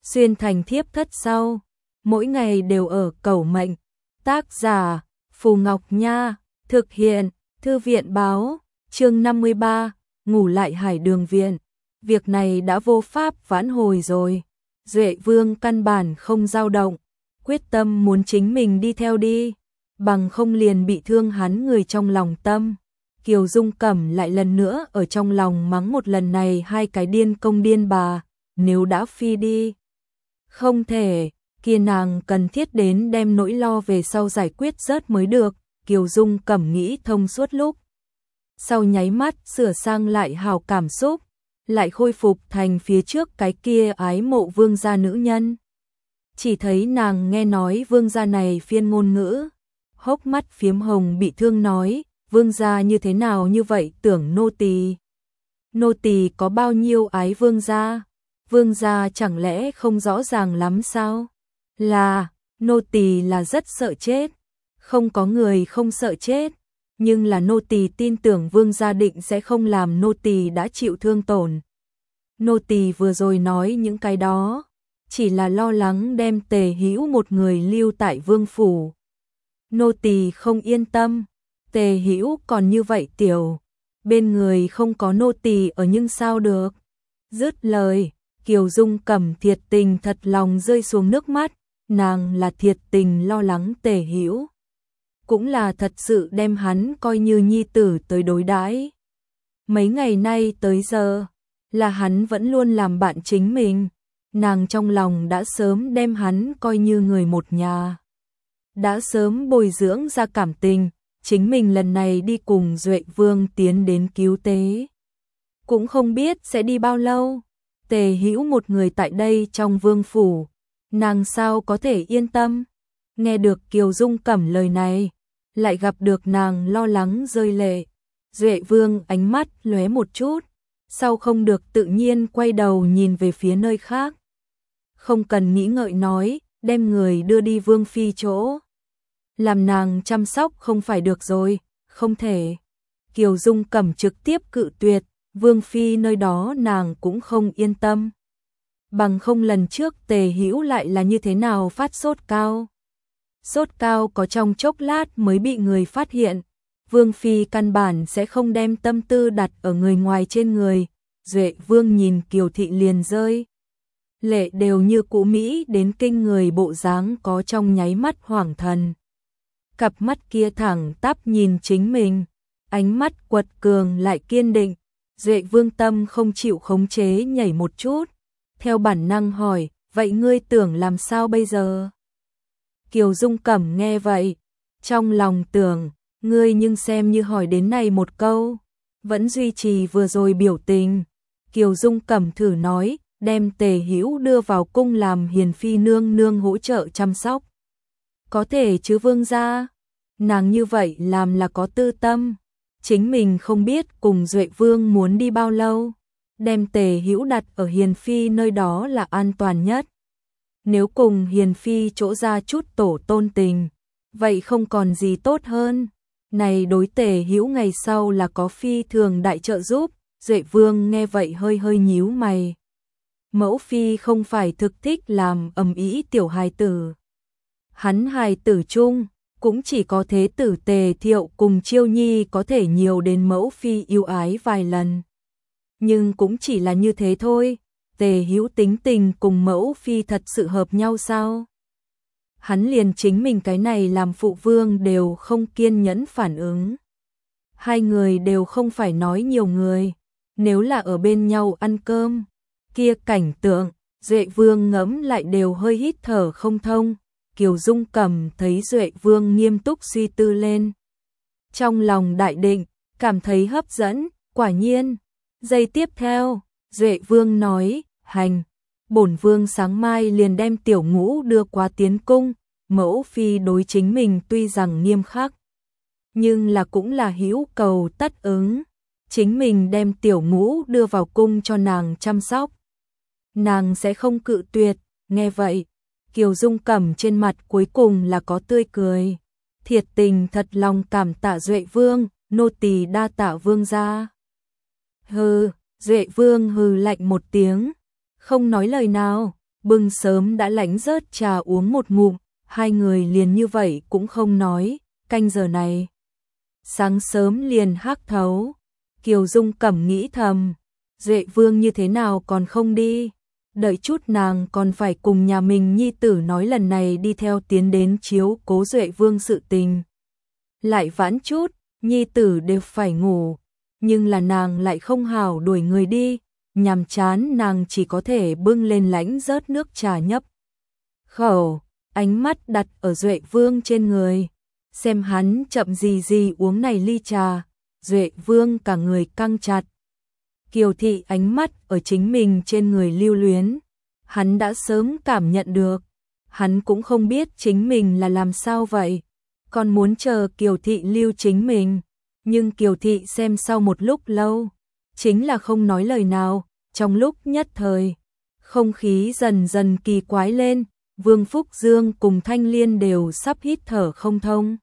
xuyên thành thiếp thất sau, mỗi ngày đều ở cầu mệnh. Tác giả Phù Ngọc Nha, thực hiện Thư viện báo, chương 53, ngủ lại Hải Đường viện. Việc này đã vô pháp vãn hồi rồi. Duệ Vương căn bản không dao động, quyết tâm muốn chính mình đi theo đi, bằng không liền bị thương hắn người trong lòng tâm. Kiều Dung Cẩm lại lần nữa ở trong lòng mắng một lần này hai cái điên công điên bà, nếu đã phi đi. Không thể, kia nàng cần thiết đến đem nỗi lo về sau giải quyết rớt mới được. Kiều Dung Cẩm nghĩ thông suốt lúc sau nháy mắt sửa sang lại hào cảm xúc, lại khôi phục thành phía trước cái kia ái mộ vương gia nữ nhân. Chỉ thấy nàng nghe nói vương gia này phiên ngôn ngữ, hốc mắt phiếm hồng bị thương nói, vương gia như thế nào như vậy tưởng nô tỳ. Nô tỳ có bao nhiêu ái vương gia chẳng lẽ không rõ ràng lắm sao? Là, nô tỳ là rất sợ chết, không có người không sợ chết, nhưng là nô tỳ tin tưởng vương gia định sẽ không làm nô tỳ đã chịu thương tổn. Nô tỳ vừa rồi nói những cái đó, chỉ là lo lắng đem Tề Hữu một người lưu tại vương phủ. Nô tỳ không yên tâm, Tề Hữu còn như vậy tiểu, bên người không có nô tỳ ở nhưng sao được. Dứt lời, Kiều Dung Cẩm thiệt tình thật lòng rơi xuống nước mắt, nàng là thiệt tình lo lắng Tề Hữu, cũng là thật sự đem hắn coi như nhi tử tới đối đãi. Mấy ngày nay tới giờ, là hắn vẫn luôn làm bạn chính mình, nàng trong lòng đã sớm đem hắn coi như người một nhà. Đã sớm bồi dưỡng ra cảm tình, chính mình lần này đi cùng Duệ Vương tiến đến cứu tế. Cũng không biết sẽ đi bao lâu, Tề Hữu một người tại đây trong vương phủ, nàng sao có thể yên tâm. Nghe được Kiều Dung Cẩm lời này, lại gặp được nàng lo lắng rơi lệ. Duệ Vương ánh mắt lóe một chút, sau không được tự nhiên quay đầu nhìn về phía nơi khác. Không cần nghĩ ngợi nói, đem người đưa đi vương phi chỗ. Làm nàng chăm sóc không phải được rồi, không thể. Kiều Dung Cẩm trực tiếp cự tuyệt, vương phi nơi đó nàng cũng không yên tâm. Bằng không lần trước Tề Hữu lại là như thế nào phát sốt cao. Sốt cao có trong chốc lát mới bị người phát hiện. Vương phi căn bản sẽ không đem tâm tư đặt ở người ngoài trên người. Duệ Vương nhìn Kiều thị liền rơi lệ đều như cũ Mỹ đến kinh người bộ dáng có trong nháy mắt hoảng thần. Cặp mắt kia thẳng tắp nhìn chính mình, ánh mắt quật cường lại kiên định. Duệ Vương tâm không chịu khống chế nhảy một chút, theo bản năng hỏi, vậy ngươi tưởng làm sao bây giờ? Kiều Dung Cẩm nghe vậy, trong lòng tưởng, ngươi nhưng xem như hỏi đến này một câu, vẫn duy trì vừa rồi biểu tình. Kiều Dung Cẩm thử nói, đem Tề Hữu đưa vào cung làm hiền phi nương nương hỗ trợ chăm sóc. Có thể chứ vương gia? Nàng như vậy làm là có tư tâm, chính mình không biết cùng Duệ Vương muốn đi bao lâu, đem Tề Hữu đặt ở hiền phi nơi đó là an toàn nhất. Nếu cùng hiền phi chỗ ra chút tổ tôn tình, vậy không còn gì tốt hơn. Này đối Tề Hữu ngày sau là có phi thường đại trợ giúp. Duệ Vương nghe vậy hơi hơi nhíu mày. Mẫu phi không phải thực thích làm ầm ĩ tiểu hài tử. Hắn hài tử chung, cũng chỉ có thế tử Tề Thiệu cùng Chiêu Nhi có thể nhiều đến mẫu phi yêu ái vài lần. Nhưng cũng chỉ là như thế thôi. Tề Hữu tính tình cùng mẫu phi thật sự hợp nhau sao? Hắn liền chính mình cái này làm phụ vương đều không kiên nhẫn phản ứng. Hai người đều không phải nói nhiều người, nếu là ở bên nhau ăn cơm, kia cảnh tượng, Duệ Vương ngẫm lại đều hơi hít thở không thông. Kiều Dung Cẩm thấy Duệ Vương nghiêm túc suy tư lên, trong lòng đại định, cảm thấy hấp dẫn, quả nhiên. Giây tiếp theo, Duệ Vương nói, hành, bổn vương sáng mai liền đem tiểu ngũ đưa qua tiến cung. Mẫu phi đối chính mình tuy rằng nghiêm khắc, nhưng là cũng là hữu cầu tất ứng. Chính mình đem tiểu ngũ đưa vào cung cho nàng chăm sóc, nàng sẽ không cự tuyệt. Nghe vậy, Kiều Dung Cẩm trên mặt cuối cùng là có tươi cười. Thiệt tình thật lòng cảm tạ Duệ Vương, nô tỳ đa tạ vương gia. Hừ, Duệ Vương hừ lạnh một tiếng, không nói lời nào. bưng sớm đã lạnh rớt trà uống một ngụm, hai người liền như vậy cũng không nói, canh giờ này. Sáng sớm liền hắc thấu, Kiều Dung Cẩm nghĩ thầm, Duệ Vương như thế nào còn không đi, đợi chút nàng còn phải cùng nhà mình nhi tử nói lần này đi theo tiến đến chiếu cố Duệ Vương sự tình. Lại vãn chút, nhi tử đều phải ngủ, nhưng là nàng lại không hảo đuổi người đi, nhàm chán nàng chỉ có thể bưng lên lãnh rớt nước trà nhấp khẩu, ánh mắt đặt ở Duệ Vương trên người, xem hắn chậm gì uống này ly trà. Duệ Vương cả người căng chặt. Kiều thị ánh mắt ở chính mình trên người lưu luyến, hắn đã sớm cảm nhận được, hắn cũng không biết chính mình là làm sao vậy, còn muốn chờ Kiều thị lưu chính mình, nhưng Kiều thị xem sau một lúc lâu, chính là không nói lời nào, trong lúc nhất thời, không khí dần dần kỳ quái lên, Vương Phúc Dương cùng Thanh Liên đều sắp hít thở không thông.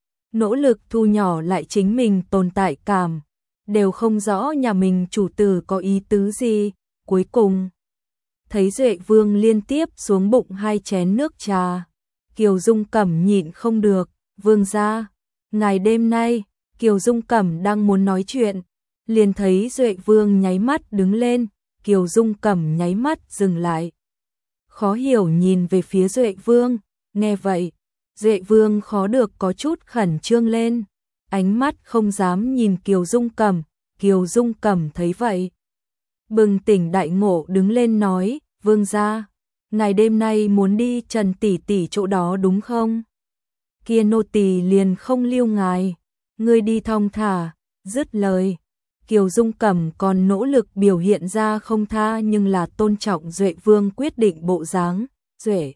Nỗ lực thu nhỏ lại chính mình tồn tại cảm, đều không rõ nhà mình chủ tử có ý tứ gì, cuối cùng thấy Duệ Vương liên tiếp xuống bụng 2 chén nước trà, Kiều Dung Cẩm nhịn không được, vương gia, ngài đêm nay, Kiều Dung Cẩm đang muốn nói chuyện, liền thấy Duệ Vương nháy mắt đứng lên, Kiều Dung Cẩm nháy mắt dừng lại. Khó hiểu nhìn về phía Duệ Vương, nghe vậy, Duệ Vương khó được có chút khẩn trương lên, ánh mắt không dám nhìn Kiều Dung Cẩm, Kiều Dung Cẩm thấy vậy. Bừng tỉnh đại ngộ đứng lên nói, vương gia, ngài đêm nay muốn đi Trần tỷ tỷ chỗ đó đúng không? Kia nô tỳ liền không lưu ngài, ngươi đi thong thả, dứt lời. Kiều Dung Cẩm còn nỗ lực biểu hiện ra không tha nhưng là tôn trọng Duệ Vương quyết định bộ dáng. Duệ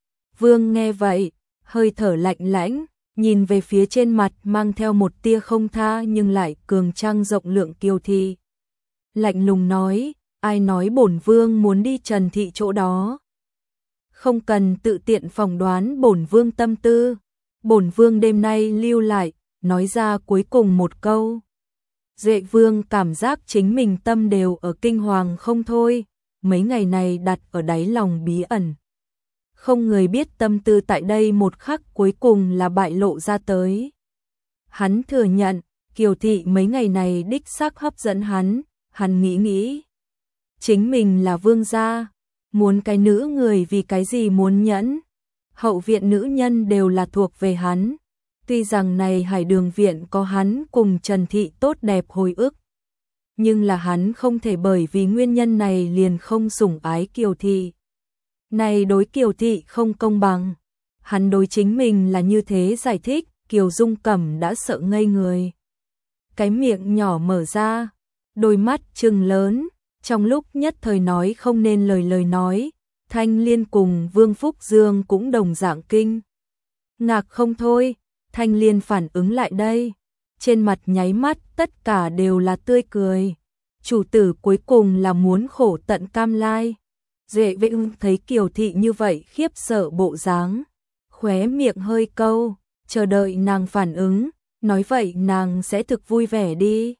Vương nghe vậy, hơi thở lạnh lãnh, nhìn về phía trên mặt mang theo một tia không tha nhưng lại cường trang rộng lượng Kiều thị. Lạnh lùng nói, ai nói bổn vương muốn đi Trần thị chỗ đó? Không cần tự tiện phỏng đoán bổn vương tâm tư, bổn vương đêm nay lưu lại, nói ra cuối cùng một câu. Duệ Vương cảm giác chính mình tâm đều ở kinh hoàng không thôi, mấy ngày này đặt ở đáy lòng bí ẩn. Không người biết tâm tư tại đây một khắc cuối cùng là bại lộ ra tới. Hắn thừa nhận, Kiều thị mấy ngày này đích xác hấp dẫn hắn nghĩ. Chính mình là vương gia, muốn cái nữ người vì cái gì muốn nhẫn. Hậu viện nữ nhân đều là thuộc về hắn. Tuy rằng này Hải Đường viện có hắn cùng Trần thị tốt đẹp hồi ức, nhưng là hắn không thể bởi vì nguyên nhân này liền không sủng ái Kiều thị. Này đối Kiều thị không công bằng. Hắn đối chính mình là như thế giải thích, Kiều Dung Cẩm đã sợ ngây người. Cái miệng nhỏ mở ra, đôi mắt trừng lớn, trong lúc nhất thời nói không nên lời nói, Thanh Liên cùng Vương Phúc Dương cũng đồng dạng kinh ngạc không thôi. Thanh Liên phản ứng lại đây, trên mặt nháy mắt tất cả đều là tươi cười. Chủ tử cuối cùng là muốn khổ tận cam lai. Duệ Vĩnh thấy Kiều thị như vậy khiếp sợ bộ dáng, khóe miệng hơi câu, chờ đợi nàng phản ứng, nói vậy nàng sẽ thực vui vẻ đi.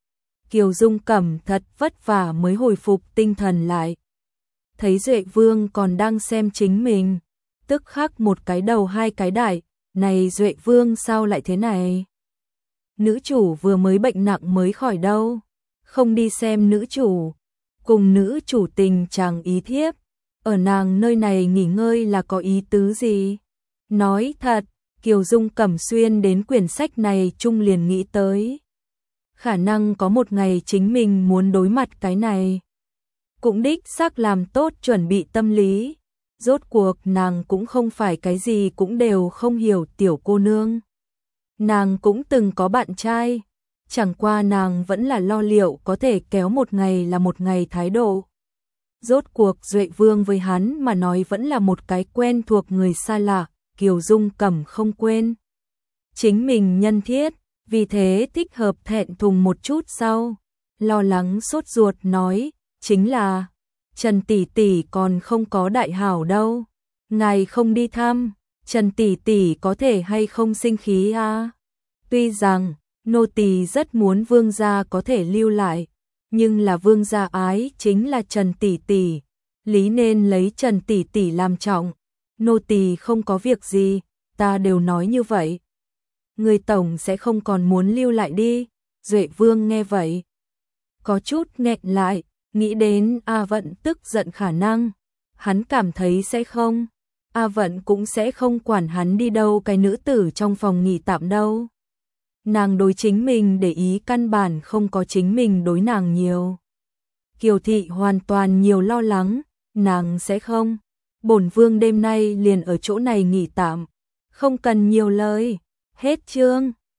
Kiều Dung Cẩm thật vất vả mới hồi phục tinh thần lại. Thấy Duệ Vương còn đang xem chính mình, tức khắc một cái đầu hai cái đại. Này Duệ Vương sao lại thế này? Nữ chủ vừa mới bệnh nặng mới khỏi đâu, không đi xem nữ chủ, cùng nữ chủ tình chàng ý thiếp, ở nàng nơi này nghỉ ngơi là có ý tứ gì? Nói thật, Kiều Dung Cẩm xuyên đến quyển sách này chung liền nghĩ tới. Khả năng có một ngày chính mình muốn đối mặt cái này. Cũng đích xác làm tốt chuẩn bị tâm lý. Rốt cuộc nàng cũng không phải cái gì cũng đều không hiểu tiểu cô nương. Nàng cũng từng có bạn trai, chẳng qua nàng vẫn là lo liệu có thể kéo một ngày là một ngày thái độ. Rốt cuộc Duệ Vương với hắn mà nói vẫn là một cái quen thuộc người xa lạ, Kiều Dung Cẩm không quên. Chính mình nhân thiết, vì thế thích hợp thẹn thùng một chút sau, lo lắng sốt ruột nói, chính là Trần tỷ tỷ còn không có đại hảo đâu, ngài không đi thăm, Trần tỷ tỷ có thể hay không sinh khí à? Tuy rằng nô tỳ rất muốn vương gia có thể lưu lại, nhưng là vương gia ái chính là Trần tỷ tỷ, lý nên lấy Trần tỷ tỷ làm trọng. Nô tỳ không có việc gì, ta đều nói như vậy. Người tổng sẽ không còn muốn lưu lại đi. Duệ Vương nghe vậy, có chút nghẹn lại, nghĩ đến A Vận tức giận khả năng. Hắn cảm thấy sẽ không. A Vận cũng sẽ không quản hắn đi đâu cái nữ tử trong phòng nghỉ tạm đâu. Nàng đối chính mình để ý căn bản không có chính mình đối nàng nhiều. Kiều thị hoàn toàn nhiều lo lắng, nàng sẽ không. Bổn vương đêm nay liền ở chỗ này nghỉ tạm, không cần nhiều lời. Hết chương.